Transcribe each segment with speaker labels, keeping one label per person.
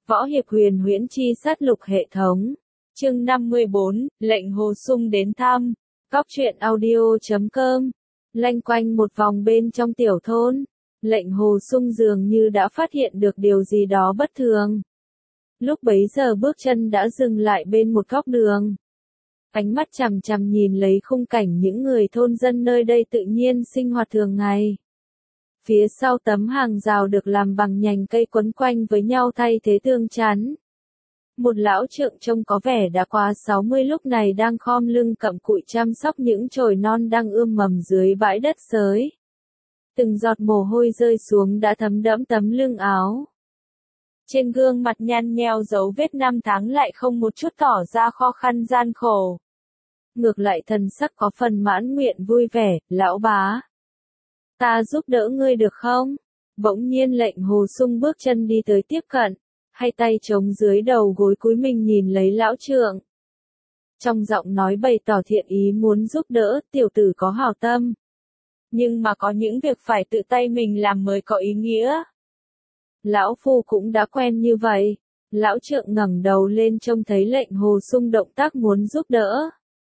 Speaker 1: Võ hiệp huyền huyễn chi sát lục hệ thống. Chương 54, lệnh Hồ Sung đến thăm. Cóc truyện audio.com. Lanh quanh một vòng bên trong tiểu thôn, lệnh Hồ Sung dường như đã phát hiện được điều gì đó bất thường. Lúc bấy giờ bước chân đã dừng lại bên một góc đường. Ánh mắt chằm chằm nhìn lấy khung cảnh những người thôn dân nơi đây tự nhiên sinh hoạt thường ngày. Phía sau tấm hàng rào được làm bằng nhành cây quấn quanh với nhau thay thế tường chắn. Một lão trượng trông có vẻ đã qua 60 lúc này đang khom lưng cặm cụi chăm sóc những chồi non đang ươm mầm dưới bãi đất xới. Từng giọt mồ hôi rơi xuống đã thấm đẫm tấm lưng áo. Trên gương mặt nhăn nheo dấu vết năm tháng lại không một chút tỏ ra khó khăn gian khổ. Ngược lại thần sắc có phần mãn nguyện vui vẻ, lão bá. Ta giúp đỡ ngươi được không? Bỗng nhiên lệnh Hồ Sung bước chân đi tới tiếp cận, hai tay chống dưới đầu gối cúi mình nhìn lấy lão trượng. Trong giọng nói bày tỏ thiện ý muốn giúp đỡ, tiểu tử có hảo tâm. Nhưng mà có những việc phải tự tay mình làm mới có ý nghĩa. Lão phu cũng đã quen như vậy. Lão trượng ngẩng đầu lên trông thấy lệnh Hồ Sung động tác muốn giúp đỡ.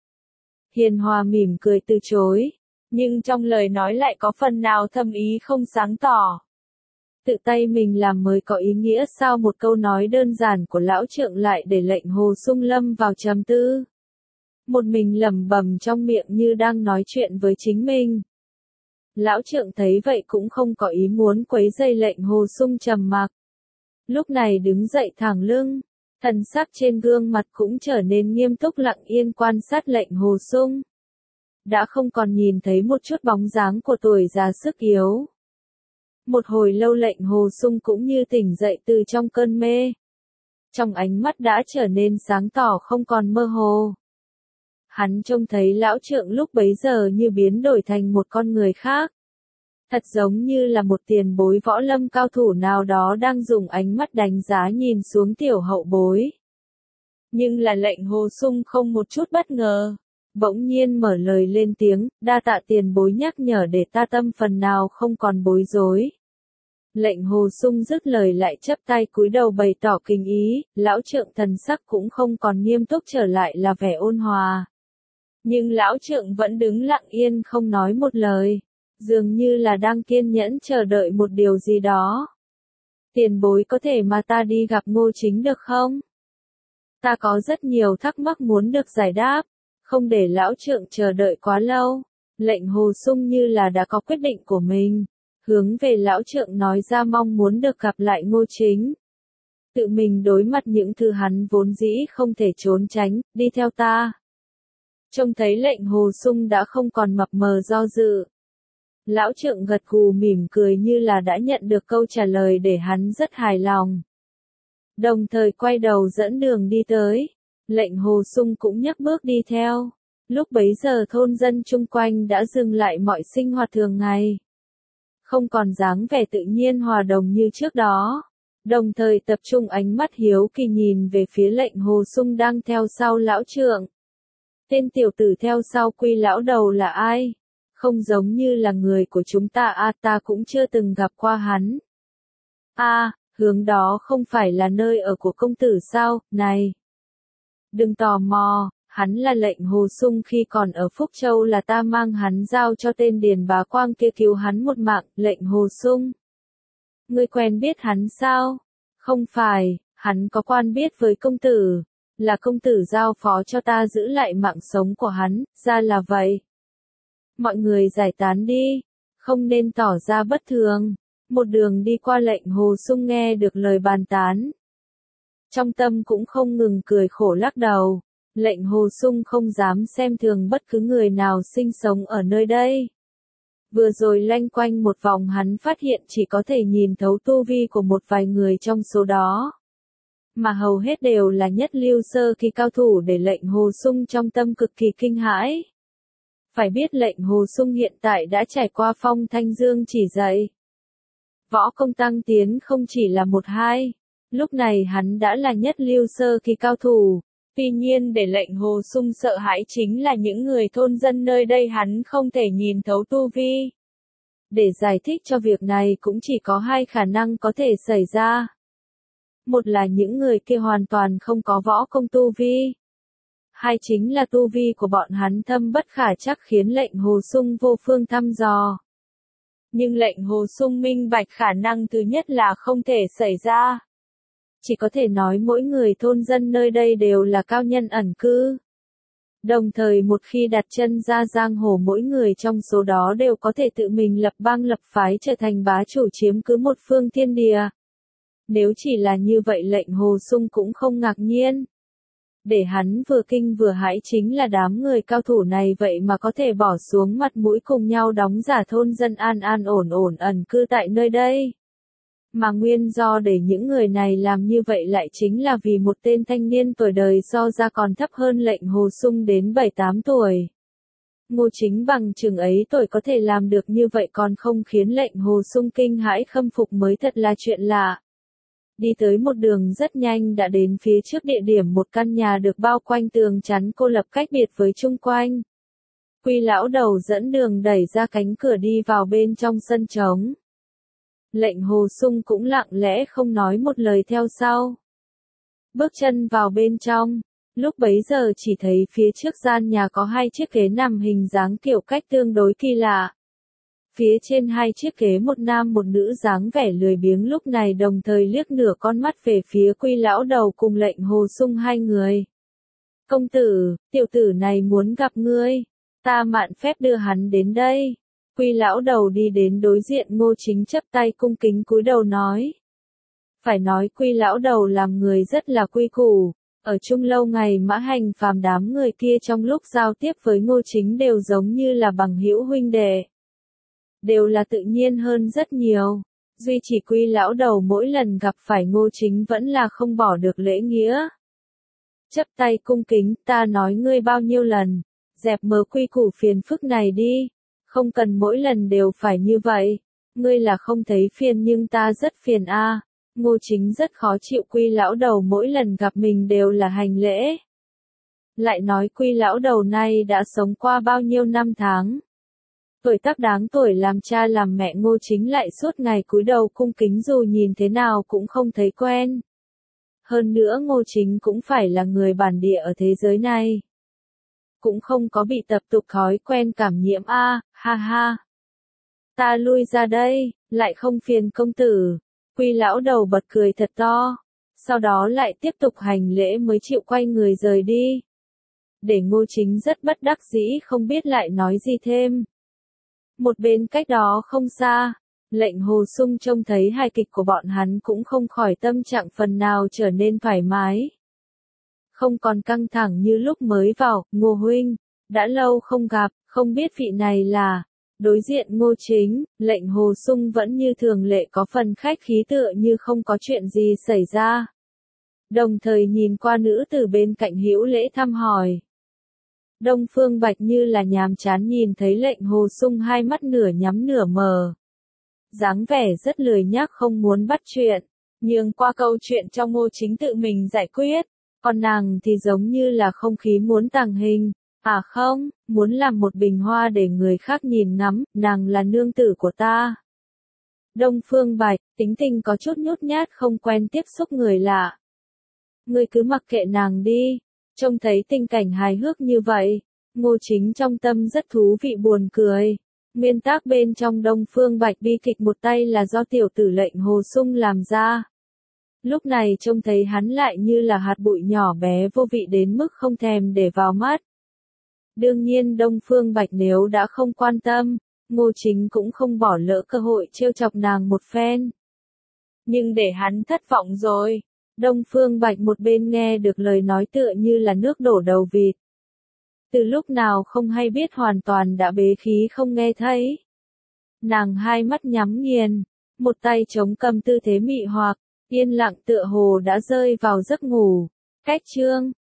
Speaker 1: Hiền hòa mỉm cười từ chối, nhưng trong lời nói lại có phần nào thâm ý không sáng tỏ. Tự tay mình làm mới có ý nghĩa sao? Một câu nói đơn giản của lão trượng lại để lệnh Hồ Sung lâm vào trầm tư. Một mình lẩm bẩm trong miệng như đang nói chuyện với chính mình. Lão trượng thấy vậy cũng không có ý muốn quấy rầy lệnh Hồ Sung trầm mặc. Lúc này đứng dậy thẳng lưng, thần sắc trên gương mặt cũng trở nên nghiêm túc lặng yên quan sát lệnh Hồ Sung. Đã không còn nhìn thấy một chút bóng dáng của tuổi già sức yếu. Một hồi lâu lệnh Hồ Sung cũng như tỉnh dậy từ trong cơn mê. Trong ánh mắt đã trở nên sáng tỏ không còn mơ hồ. Hắn trông thấy lão trượng lúc bấy giờ như biến đổi thành một con người khác. Thật giống như là một tiền bối võ lâm cao thủ nào đó đang dùng ánh mắt đánh giá nhìn xuống tiểu hậu bối. Nhưng là lệnh Hồ Sung không một chút bất ngờ. Bỗng nhiên mở lời lên tiếng, đa tạ tiền bối nhắc nhở để ta tâm phần nào không còn bối rối. Lệnh Hồ Sung dứt lời lại chắp tay cúi đầu bày tỏ kính ý, lão trượng thần sắc cũng không còn nghiêm túc trở lại là vẻ ôn hòa. Nhưng lão trượng vẫn đứng lặng yên không nói một lời, dường như là đang kiên nhẫn chờ đợi một điều gì đó. Tiền bối có thể mà ta đi gặp Ngô Chính được không? Ta có rất nhiều thắc mắc muốn được giải đáp. Không để lão trượng chờ đợi quá lâu, lệnh Hồ Sung như là đã có quyết định của mình, hướng về lão trượng nói ra mong muốn được gặp lại Ngô Chính. Tự mình đối mặt những thứ hắn vốn dĩ không thể trốn tránh, đi theo ta. Trông thấy lệnh Hồ Sung đã không còn mập mờ do dự. Lão trượng gật gù mỉm cười như là đã nhận được câu trả lời để hắn rất hài lòng. Đồng thời quay đầu dẫn đường đi tới. Lệnh Hồ Sung cũng nhấc bước đi theo. Lúc bấy giờ thôn dân chung quanh đã dừng lại mọi sinh hoạt thường ngày. Không còn dáng vẻ tự nhiên hòa đồng như trước đó. Đồng thời tập trung ánh mắt hiếu kỳ nhìn về phía lệnh Hồ Sung đang theo sau lão trượng. Tên tiểu tử theo sau Quy lão đầu là ai? Không giống như là người của chúng ta ta cũng chưa từng gặp qua hắn. Hướng đó không phải là nơi ở của công tử sao? Này! Đừng tò mò, hắn là lệnh Hồ Sung khi còn ở Phúc Châu là ta mang hắn giao cho tên Điền Bá Quang kia cứu hắn một mạng, lệnh Hồ Sung. Ngươi quen biết hắn sao? Không phải, hắn có quen biết với công tử, là công tử giao phó cho ta giữ lại mạng sống của hắn, ra là vậy. Mọi người giải tán đi, không nên tỏ ra bất thường. Một đường đi qua lệnh Hồ Sung nghe được lời bàn tán. Trong tâm cũng không ngừng cười khổ lắc đầu, lệnh Hồ Sung không dám xem thường bất cứ người nào sinh sống ở nơi đây. Vừa rồi loanh quanh một vòng hắn phát hiện chỉ có thể nhìn thấu tu vi của một vài người trong số đó. Mà hầu hết đều là nhất lưu sơ kỳ cao thủ để lệnh Hồ Sung trong tâm cực kỳ kinh hãi. Phải biết lệnh Hồ Sung hiện tại đã trải qua phong thanh dương chỉ dạy. Võ công tăng tiến không chỉ là một hai. Lúc này hắn đã là nhất lưu sơ kỳ cao thủ. Tuy nhiên để lệnh Hồ Sung sợ hãi chính là những người thôn dân nơi đây hắn không thể nhìn thấu tu vi. Để giải thích cho việc này cũng chỉ có hai khả năng có thể xảy ra. Một là những người kia hoàn toàn không có võ công tu vi. Hai chính là tu vi của bọn hắn thâm bất khả trắc khiến lệnh Hồ Sung vô phương thăm dò. Nhưng lệnh Hồ Sung minh bạch khả năng thứ nhất là không thể xảy ra. Chỉ có thể nói mỗi người thôn dân nơi đây đều là cao nhân ẩn cư. Đồng thời một khi đặt chân ra giang hồ mỗi người trong số đó đều có thể tự mình lập bang lập phái trở thành bá chủ chiếm cứ một phương thiên địa. Nếu chỉ là như vậy lệnh Hồ Sung cũng không ngạc nhiên. Để hắn vừa kinh vừa hãi chính là đám người cao thủ này vậy mà có thể bỏ xuống mặt mũi cùng nhau đóng giả thôn dân an an ổn ổn ẩn cư tại nơi đây. Mà nguyên do để những người này làm như vậy lại chính là vì một tên thanh niên tuổi đời so ra còn thấp hơn lệnh Hồ Sung đến 7-8 tuổi. Ngô Chính bằng chừng ấy tuổi có thể làm được như vậy còn không khiến lệnh Hồ Sung kinh hãi khâm phục mới thật là chuyện lạ. Đi tới một đường rất nhanh đã đến phía trước địa điểm một căn nhà được bao quanh tường chắn cô lập cách biệt với chung quanh. Quy lão đầu dẫn đường đẩy ra cánh cửa đi vào bên trong sân trống. Lệnh Hồ Sung cũng lặng lẽ không nói một lời theo sau. Bước chân vào bên trong, lúc bấy giờ chỉ thấy phía trước gian nhà có hai chiếc ghế nằm hình dáng kiểu cách tương đối kỳ lạ. Phía trên hai chiếc ghế một nam một nữ dáng vẻ lười biếng lúc này đồng thời liếc nửa con mắt về phía Quy lão đầu cùng lệnh Hồ Sung hai người. Công tử, tiểu tử này muốn gặp ngươi, ta mạn phép đưa hắn đến đây. Quy lão đầu đi đến đối diện Ngô Chính chắp tay cung kính cúi đầu nói. Phải nói Quy lão đầu làm người rất là quy củ, ở chung lâu ngày mã hành phàm đám người kia trong lúc giao tiếp với Ngô Chính đều giống như là bằng hữu huynh đệ. Đều là tự nhiên hơn rất nhiều. Duy chỉ Quy lão đầu mỗi lần gặp phải Ngô Chính vẫn là không bỏ được lễ nghĩa. Chắp tay cung kính, ta nói ngươi bao nhiêu lần, dẹp mớ quy củ phiền phức này đi, không cần mỗi lần đều phải như vậy, ngươi là không thấy phiền nhưng ta rất phiền a. Ngô Chính rất khó chịu Quy lão đầu mỗi lần gặp mình đều là hành lễ. Lại nói Quy lão đầu này đã sống qua bao nhiêu năm tháng. Tuổi tác đáng tuổi làm cha làm mẹ Ngô Chính lại suốt ngày cúi đầu cung kính dù nhìn thế nào cũng không thấy quen. Hơn nữa Ngô Chính cũng phải là người bản địa ở thế giới này. Cũng không có bị tập tục thói quen cảm nhiễm a, ha ha. Ta lui ra đây, lại không phiền công tử. Quy lão đầu bật cười thật to. Sau đó lại tiếp tục hành lễ mới chịu quay người rời đi. Để Ngô Chính rất bất đắc dĩ không biết lại nói gì thêm. Một bên cách đó không xa, lệnh Hồ Sung trông thấy hài kịch của bọn hắn cũng không khỏi tâm trạng phần nào trở nên thoải mái. Không còn căng thẳng như lúc mới vào, Ngô huynh, đã lâu không gặp, không biết vị này là. Đối diện Ngô Chính, lệnh Hồ Sung vẫn như thường lệ có phần khách khí tựa như không có chuyện gì xảy ra. Đồng thời nhìn qua nữ từ bên cạnh hữu lễ thăm hỏi. Đông Phương Bạch như là nhàm chán nhìn thấy lệnh Hồ Sung hai mắt nửa nhắm nửa mờ. Dáng vẻ rất lười nhác không muốn bắt chuyện, nhưng qua câu chuyện cho Ngô Chính tự mình giải quyết, còn nàng thì giống như là không khí muốn tàng hình. À không, muốn làm một bình hoa để người khác nhìn ngắm, nàng là nương tử của ta. Đông Phương Bạch, tính tình có chút nhút nhát không quen tiếp xúc người lạ. Ngươi cứ mặc kệ nàng đi. Trông thấy tình cảnh hài hước như vậy, Ngô Chính trong tâm rất thú vị buồn cười. Nguyên tác bên trong Đông Phương Bạch bi kịch một tay là do tiểu tử lệnh Hồ Sung làm ra. Lúc này trông thấy hắn lại như là hạt bụi nhỏ bé vô vị đến mức không thèm để vào mắt. Đương nhiên Đông Phương Bạch nếu đã không quan tâm, Ngô Chính cũng không bỏ lỡ cơ hội trêu chọc nàng một phen. Nhưng để hắn thất vọng rồi. Đông Phương Bạch một bên nghe được lời nói tựa như là nước đổ đầu vịt. Từ lúc nào không hay biết hoàn toàn đã bế khí không nghe thấy. Nàng hai mắt nhắm nghiền, một tay chống cầm tư thế mị hoặc, yên lặng tựa hồ đã rơi vào giấc ngủ. Cách chương